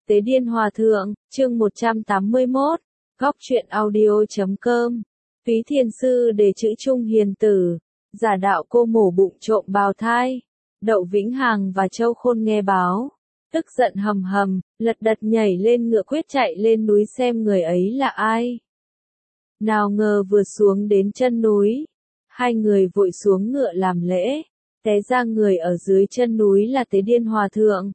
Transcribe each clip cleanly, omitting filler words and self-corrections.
Tế Điên Hòa Thượng, chương 181, góc truyện audio.com. Phí Thiền Sư đề chữ Trung Hiền Tử, giả đạo cô mổ bụng trộm bào thai. Đậu Vĩnh Hằng và Châu Khôn nghe báo, tức giận hầm hầm, lật đật nhảy lên ngựa quyết chạy lên núi xem người ấy là ai. Nào ngờ vừa xuống đến chân núi, hai người vội xuống ngựa làm lễ, té ra người ở dưới chân núi là Tế Điên Hòa Thượng.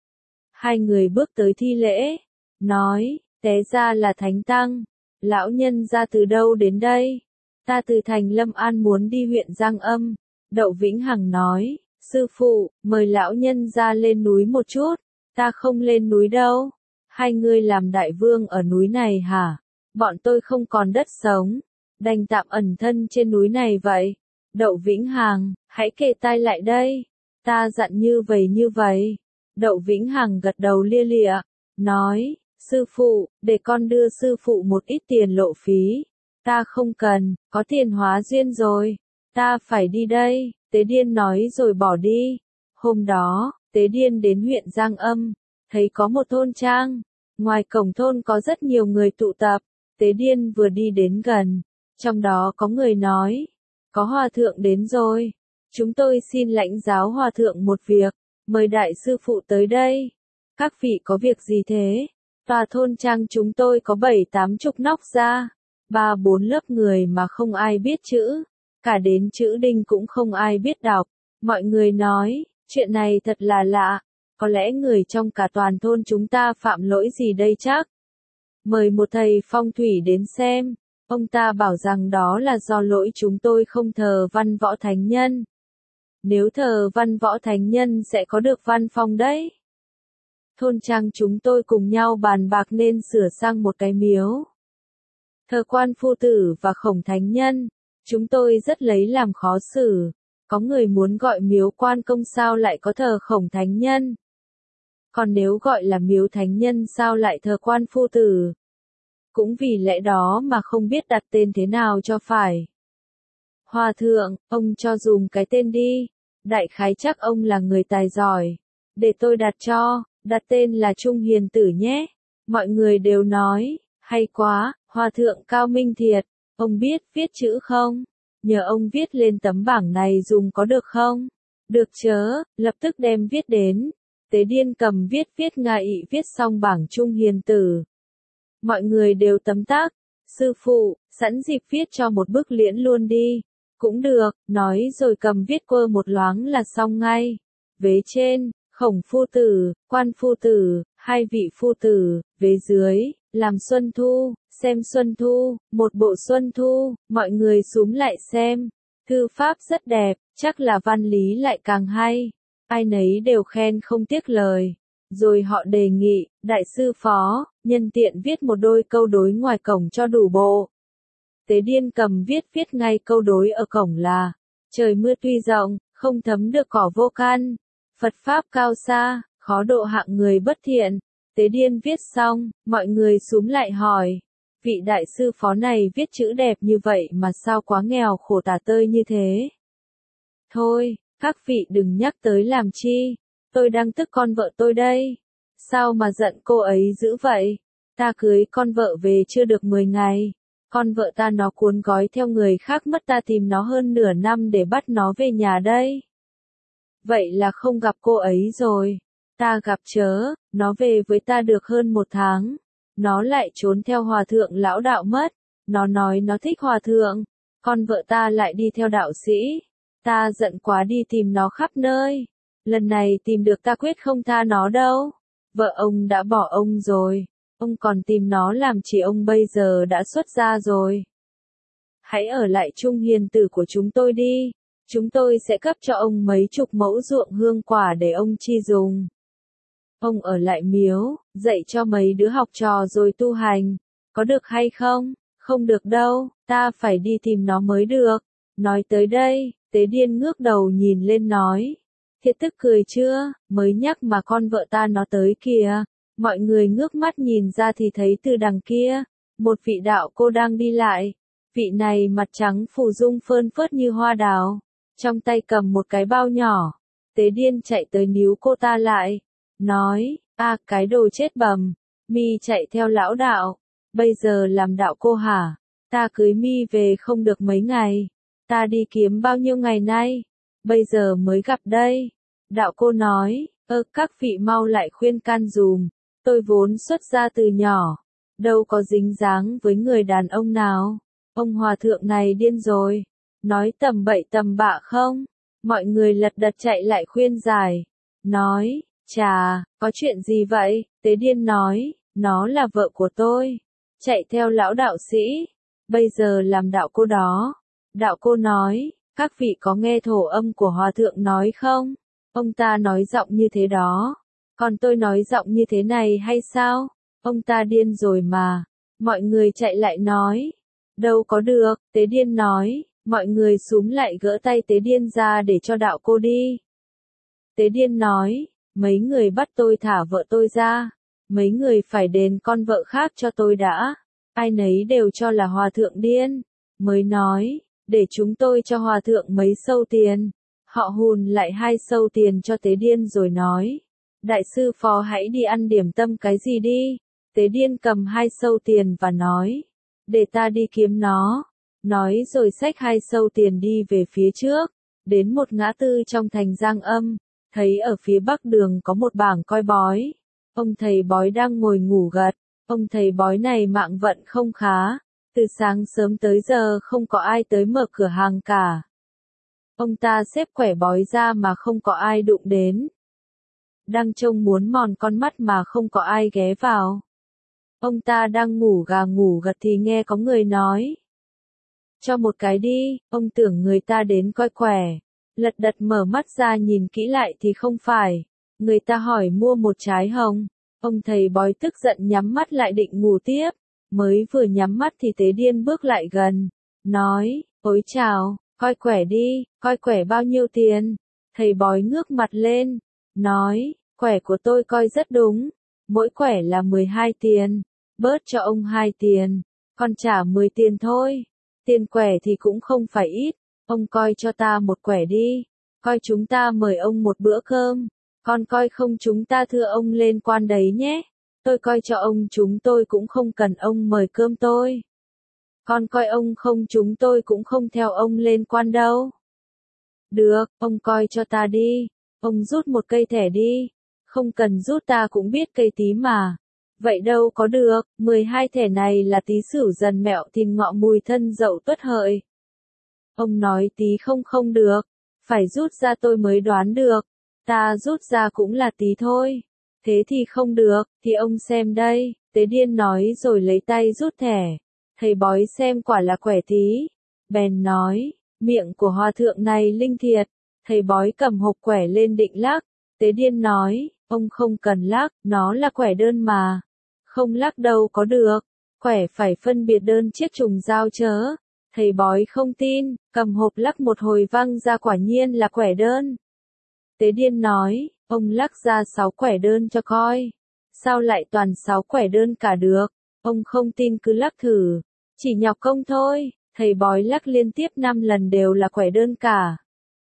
Hai người bước tới thi lễ, nói, té ra là Thánh Tăng, lão nhân ra từ đâu đến đây? Ta từ thành Lâm An muốn đi huyện Giang Âm. Đậu Vĩnh Hằng nói, sư phụ, mời lão nhân ra lên núi một chút, ta không lên núi đâu. Hai người làm đại vương ở núi này hả? Bọn tôi không còn đất sống, đành tạm ẩn thân trên núi này vậy. Đậu Vĩnh Hằng, hãy kề tai lại đây, ta dặn như vậy. Đậu Vĩnh Hằng gật đầu lia lịa, nói, sư phụ, để con đưa sư phụ một ít tiền lộ phí. Ta không cần, có tiền hóa duyên rồi, ta phải đi đây. Tế Điên nói rồi bỏ đi. Hôm đó, Tế Điên đến huyện Giang Âm, thấy có một thôn trang, ngoài cổng thôn có rất nhiều người tụ tập. Tế Điên vừa đi đến gần, trong đó có người nói, có hòa thượng đến rồi, chúng tôi xin lãnh giáo hòa thượng một việc, mời đại sư phụ tới đây. Các vị có việc gì thế? Tòa thôn trang chúng tôi có 7-80 nóc gia, 3-4 lớp người mà không ai biết chữ, cả đến chữ đinh cũng không ai biết đọc. Mọi người nói, chuyện này thật là lạ, có lẽ người trong cả toàn thôn chúng ta phạm lỗi gì đây chắc. Mời một thầy phong thủy đến xem, ông ta bảo rằng đó là do lỗi chúng tôi không thờ văn võ thánh nhân. Nếu thờ văn võ thánh nhân sẽ có được văn phong đấy. Thôn trang chúng tôi cùng nhau bàn bạc nên sửa sang một cái miếu, thờ Quan Phu Tử và Khổng Thánh Nhân. Chúng tôi rất lấy làm khó xử, có người muốn gọi miếu Quan Công sao lại có thờ Khổng Thánh Nhân? Còn nếu gọi là miếu Thánh Nhân sao lại thờ Quan Phu Tử? Cũng vì lẽ đó mà không biết đặt tên thế nào cho phải. Hòa thượng, ông cho dùng cái tên đi, đại khái chắc ông là người tài giỏi, để tôi đặt tên là Trung Hiền Tử nhé. Mọi người đều nói, hay quá, hòa thượng cao minh thiệt, ông biết viết chữ không? Nhờ ông viết lên tấm bảng này dùng có được không? Được chớ, lập tức đem viết đến. Tế Điên cầm viết ngài ị viết xong bảng Trung Hiền Tử. Mọi người đều tấm tắc, sư phụ, sẵn dịp viết cho một bức liễn luôn đi. Cũng được, nói rồi cầm viết quơ một loáng là xong ngay. Vế trên, Khổng Phu Tử, Quan Phu Tử, hai vị phu tử, vế dưới, làm Xuân Thu, xem Xuân Thu, một bộ Xuân Thu, mọi người xúm lại xem. Thư pháp rất đẹp, chắc là văn lý lại càng hay. Ai nấy đều khen không tiếc lời. Rồi họ đề nghị, đại sư phó, nhân tiện viết một đôi câu đối ngoài cổng cho đủ bộ. Tế Điên cầm viết ngay câu đối ở cổng là, trời mưa tuy rộng, không thấm được cỏ vô căn. Phật Pháp cao xa, khó độ hạng người bất thiện. Tế Điên viết xong, mọi người xúm lại hỏi, vị đại sư phó này viết chữ đẹp như vậy mà sao quá nghèo khổ tả tơi như thế? Thôi, các vị đừng nhắc tới làm chi, tôi đang tức con vợ tôi đây. Sao mà giận cô ấy dữ vậy? Ta cưới con vợ về chưa được 10 ngày. Con vợ ta nó cuốn gói theo người khác mất, ta tìm nó hơn nửa năm để bắt nó về nhà đây. Vậy là không gặp cô ấy rồi. Ta gặp chớ, nó về với ta được hơn 1 tháng. Nó lại trốn theo hòa thượng lão đạo mất. Nó nói nó thích hòa thượng. Con vợ ta lại đi theo đạo sĩ. Ta giận quá đi tìm nó khắp nơi. Lần này tìm được ta quyết không tha nó đâu. Vợ ông đã bỏ ông rồi. Ông còn tìm nó làm chỉ, ông bây giờ đã xuất gia rồi. Hãy ở lại Trung Hiền Tử của chúng tôi đi. Chúng tôi sẽ cấp cho ông mấy chục mẫu ruộng hương quả để ông chi dùng. Ông ở lại miếu, dạy cho mấy đứa học trò rồi tu hành. Có được hay không? Không được đâu, ta phải đi tìm nó mới được. Nói tới đây, Tế Điên ngước đầu nhìn lên nói. Thiệt tức cười chưa, mới nhắc mà con vợ ta nó tới kìa. Mọi người ngước mắt nhìn ra thì thấy từ đằng kia, một vị đạo cô đang đi lại. Vị này mặt trắng phù dung phơn phớt như hoa đào, trong tay cầm một cái bao nhỏ. Tế Điên chạy tới níu cô ta lại, nói, Cái đồ chết bầm, mi chạy theo lão đạo, bây giờ làm đạo cô hả? Ta cưới mi về không được mấy ngày, ta đi kiếm bao nhiêu ngày nay, bây giờ mới gặp đây. Đạo cô nói, các vị mau lại khuyên can dùm, tôi vốn xuất gia từ nhỏ, đâu có dính dáng với người đàn ông nào. Ông hòa thượng này điên rồi, nói tầm bậy tầm bạ không? Mọi người lật đật chạy lại khuyên giải, nói, chà, có chuyện gì vậy? Tế điên nói, nó là vợ của tôi, chạy theo lão đạo sĩ, bây giờ làm đạo cô đó. Đạo cô nói, các vị có nghe thổ âm của hòa thượng nói không? Ông ta nói giọng như thế đó, còn tôi nói giọng như thế này hay sao? Ông ta điên rồi mà. Mọi người chạy lại nói, đâu có được. Tế điên nói, mọi người xúm lại gỡ tay tế điên ra để cho đạo cô đi. Tế điên nói, mấy người bắt tôi thả vợ tôi ra, mấy người phải đền con vợ khác cho tôi đã. Ai nấy đều cho là hòa thượng điên, mới nói, để chúng tôi cho hòa thượng mấy sâu tiền. Họ hùn lại 2 sâu tiền cho tế điên rồi nói, đại sư phó hãy đi ăn điểm tâm cái gì đi. Tế điên cầm 2 sâu tiền và nói, để ta đi kiếm nó. Nói rồi xách 2 sâu tiền đi về phía trước, đến một ngã tư trong thành Giang Âm, thấy ở phía bắc đường có một bảng coi bói. Ông thầy bói đang ngồi ngủ gật, ông thầy bói này mạng vận không khá, từ sáng sớm tới giờ không có ai tới mở cửa hàng cả. Ông ta xếp quẻ bói ra mà không có ai đụng đến. Đang trông muốn mòn con mắt mà không có ai ghé vào. Ông ta đang ngủ gà ngủ gật thì nghe có người nói, cho một cái đi. Ông tưởng người ta đến coi quẻ, lật đật mở mắt ra nhìn kỹ lại thì không phải. Người ta hỏi mua một trái hồng. Ông thầy bói tức giận nhắm mắt lại định ngủ tiếp, mới vừa nhắm mắt thì tế điên bước lại gần, nói, ôi chào, coi quẻ đi, coi quẻ bao nhiêu tiền. Thầy bói ngước mặt lên, nói, quẻ của tôi coi rất đúng, mỗi quẻ là 12 tiền, bớt cho ông 2 tiền, con trả 10 tiền thôi. Tiền quẻ thì cũng không phải ít, ông coi cho ta một quẻ đi, coi chúng ta mời ông một bữa cơm, con coi không chúng ta thưa ông lên quan đấy nhé. Tôi coi cho ông chúng tôi cũng không cần ông mời cơm tôi. Con coi ông không chúng tôi cũng không theo ông lên quan đâu. Được, ông coi cho ta đi, ông rút một cây thẻ đi, không cần rút ta cũng biết cây tí mà. Vậy đâu có được, 12 thẻ này là Tý Sửu Dần Mẹo Thìn Ngọ Mùi Thân Dậu Tuất Hợi. Ông nói tí không được, phải rút ra tôi mới đoán được, ta rút ra cũng là tí thôi. Thế thì không được, thì ông xem đây. Tế điên nói rồi lấy tay rút thẻ. Thầy bói xem quả là quẻ Tý, bèn nói, miệng của hòa thượng này linh thiệt. Thầy bói cầm hộp quẻ lên định lắc. Tế điên nói, ông không cần lắc, nó là quẻ đơn mà. Không lắc đâu có được, quẻ phải phân biệt đơn chiếc trùng giao chớ. Thầy bói không tin, cầm hộp lắc một hồi văng ra quả nhiên là quẻ đơn. Tế điên nói, ông lắc ra 6 quẻ đơn cho coi. Sao lại toàn 6 quẻ đơn cả được? Ông không tin cứ lắc thử, chỉ nhọc công thôi. Thầy bói lắc liên tiếp 5 lần đều là quẻ đơn cả.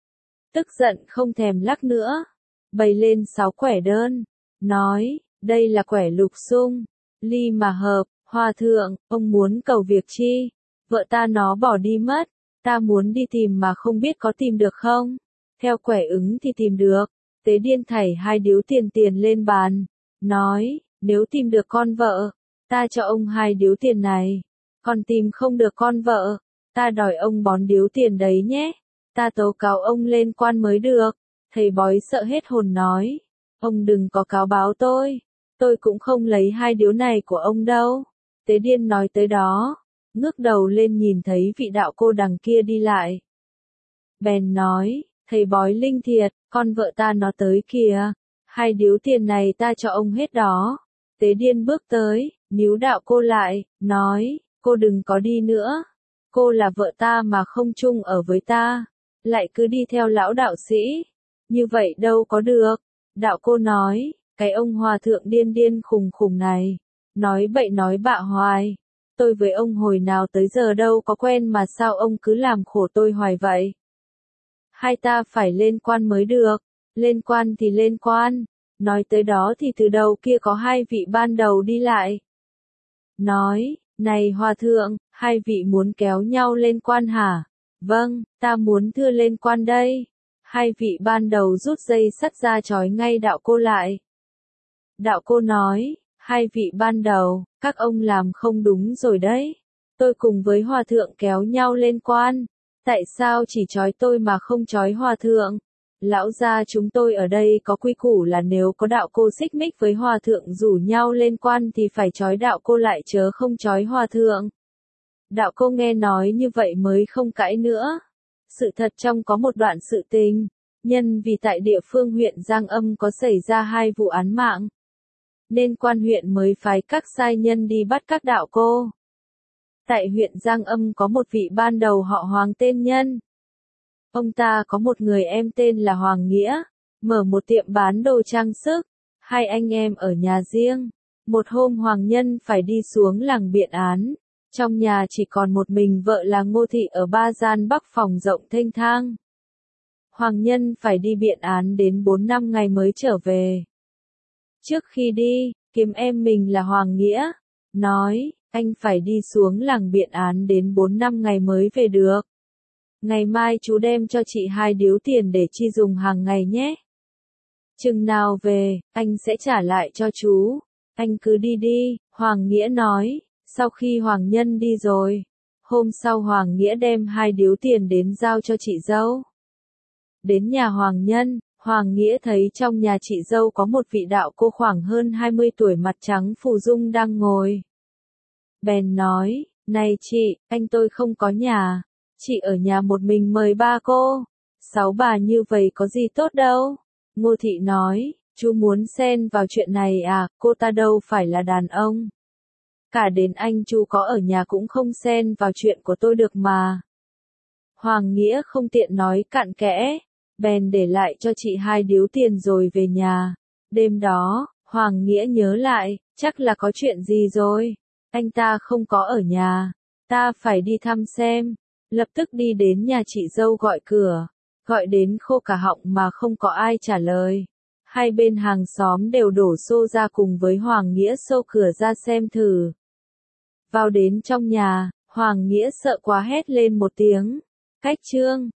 Tức giận không thèm lắc nữa, bày lên 6 quẻ đơn, nói, đây là quẻ lục xung, ly mà hợp. Hòa thượng, ông muốn cầu việc chi? Vợ ta nó bỏ đi mất, ta muốn đi tìm mà không biết có tìm được không? Theo quẻ ứng thì tìm được. Tế điên thảy 2 điếu tiền tiền lên bàn, nói, nếu tìm được con vợ, ta cho ông 2 điếu tiền này, còn tìm không được con vợ, ta đòi ông bón điếu tiền đấy nhé, ta tố cáo ông lên quan mới được. Thầy bói sợ hết hồn nói, ông đừng có cáo báo tôi cũng không lấy 2 điếu này của ông đâu. Tế điên nói tới đó, ngước đầu lên nhìn thấy vị đạo cô đằng kia đi lại. Bèn nói, thầy bói linh thiệt, con vợ ta nó tới kìa, 2 điếu tiền này ta cho ông hết đó. Tế điên bước tới, níu đạo cô lại, nói, cô đừng có đi nữa, cô là vợ ta mà không chung ở với ta, lại cứ đi theo lão đạo sĩ, như vậy đâu có được. Đạo cô nói, cái ông hòa thượng điên điên khùng khùng này, nói bậy nói bạ hoài, tôi với ông hồi nào tới giờ đâu có quen mà sao ông cứ làm khổ tôi hoài vậy. Hai ta phải lên quan mới được, lên quan thì lên quan, Nói tới đó thì từ đầu kia có hai vị ban đầu đi lại. Nói, này hòa thượng, hai vị muốn kéo nhau lên quan hả? Vâng, ta muốn thưa lên quan đây. Hai vị ban đầu rút dây sắt ra trói ngay đạo cô lại. Đạo cô nói, hai vị ban đầu, các ông làm không đúng rồi đấy. Tôi cùng với hòa thượng kéo nhau lên quan. Tại sao chỉ trói tôi mà không trói hòa thượng? Lão gia chúng tôi ở đây có quy củ là nếu có đạo cô xích mích với hòa thượng rủ nhau lên quan thì phải trói đạo cô lại chớ không trói hòa thượng. Đạo cô nghe nói như vậy mới không cãi nữa. Sự thật trong có một đoạn sự tình, nhân vì tại địa phương huyện Giang Âm có xảy ra hai vụ án mạng, nên quan huyện mới phái các sai nhân đi bắt các đạo cô. Tại huyện Giang Âm có một vị ban đầu họ Hoàng tên Nhân. Ông ta có một người em tên là Hoàng Nghĩa, mở một tiệm bán đồ trang sức, hai anh em ở nhà riêng. Một hôm Hoàng Nhân phải đi xuống làng biện án, trong nhà chỉ còn một mình vợ là Ngô Thị ở ba gian bắc phòng rộng thênh thang. Hoàng Nhân phải đi biện án đến 4-5 ngày mới trở về. Trước khi đi, kiếm em mình là Hoàng Nghĩa, nói, anh phải đi xuống làng biện án đến 4-5 ngày mới về được. Ngày mai chú đem cho chị 2 điếu tiền để chi dùng hàng ngày nhé. Chừng nào về, anh sẽ trả lại cho chú. Anh cứ đi đi, Hoàng Nghĩa nói. Sau khi Hoàng Nhân đi rồi, hôm sau Hoàng Nghĩa đem 2 điếu tiền đến giao cho chị dâu. Đến nhà Hoàng Nhân, Hoàng Nghĩa thấy trong nhà chị dâu có một vị đạo cô khoảng hơn 20 tuổi mặt trắng phù dung đang ngồi. Bèn nói, này chị, anh tôi không có nhà. Chị ở nhà một mình mời ba cô. 6 bà như vậy có gì tốt đâu. Ngô Thị nói, chú muốn xen vào chuyện này à, cô ta đâu phải là đàn ông. Cả đến anh chú có ở nhà cũng không xen vào chuyện của tôi được mà. Hoàng Nghĩa không tiện nói cặn kẽ, bèn để lại cho chị 2 điếu tiền rồi về nhà. Đêm đó, Hoàng Nghĩa nhớ lại, chắc là có chuyện gì rồi. Anh ta không có ở nhà, ta phải đi thăm xem. Lập tức đi đến nhà chị dâu gọi cửa, gọi đến khô cả họng mà không có ai trả lời. Hai bên hàng xóm đều đổ xô ra cùng với Hoàng Nghĩa xô cửa ra xem thử. Vào đến trong nhà, Hoàng Nghĩa sợ quá hét lên một tiếng. Cách trương,